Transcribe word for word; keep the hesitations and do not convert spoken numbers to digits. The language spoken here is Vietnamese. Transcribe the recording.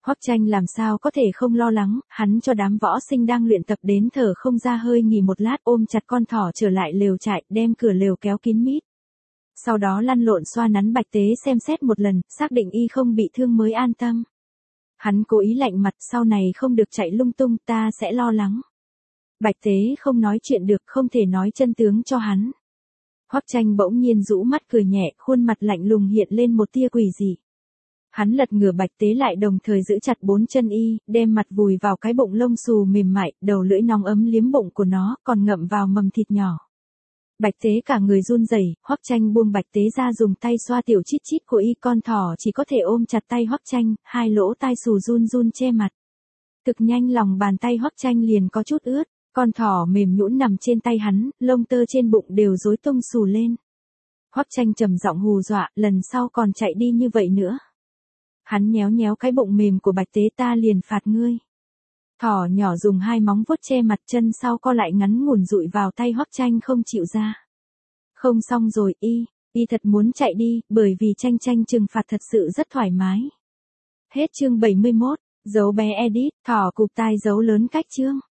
Hoắc Tranh làm sao có thể không lo lắng, hắn cho đám võ sinh đang luyện tập đến thở không ra hơi nghỉ một lát, ôm chặt con thỏ trở lại lều trại, đem cửa lều kéo kín mít. Sau đó lăn lộn xoa nắn Bạch Tế xem xét một lần, xác định y không bị thương mới an tâm. Hắn cố ý lạnh mặt, sau này không được chạy lung tung, ta sẽ lo lắng. Bạch Tế không nói chuyện được, không thể nói chân tướng cho hắn. Hoắc Tranh bỗng nhiên rũ mắt cười nhẹ, khuôn mặt lạnh lùng hiện lên một tia quỷ dị. Hắn lật ngửa Bạch Tế lại, đồng thời giữ chặt bốn chân y, đem mặt vùi vào cái bụng lông xù mềm mại, đầu lưỡi nóng ấm liếm bụng của nó, còn ngậm vào mầm thịt nhỏ. Bạch Tế cả người run rẩy, Hoắc Tranh buông Bạch Tế ra, dùng tay xoa tiểu chít chít của y, con thỏ chỉ có thể ôm chặt tay Hoắc Tranh, hai lỗ tai xù run run che mặt. Thực nhanh lòng bàn tay Hoắc Tranh liền có chút ướt, con thỏ mềm nhũn nằm trên tay hắn, lông tơ trên bụng đều rối tung xù lên. Hoắc Tranh trầm giọng hù dọa, lần sau còn chạy đi như vậy nữa. Hắn nhéo nhéo cái bụng mềm của Bạch Tế, ta liền phạt ngươi. Thỏ nhỏ dùng hai móng vuốt che mặt, chân sau co lại ngắn ngủn dụi vào tay Hoắc Tranh không chịu ra. Không xong rồi, y, y thật muốn chạy đi, bởi vì Tranh Tranh trừng phạt thật sự rất thoải mái. Hết chương bảy mươi mốt, dấu bé edit, thỏ cụp tai dấu lớn cách chương.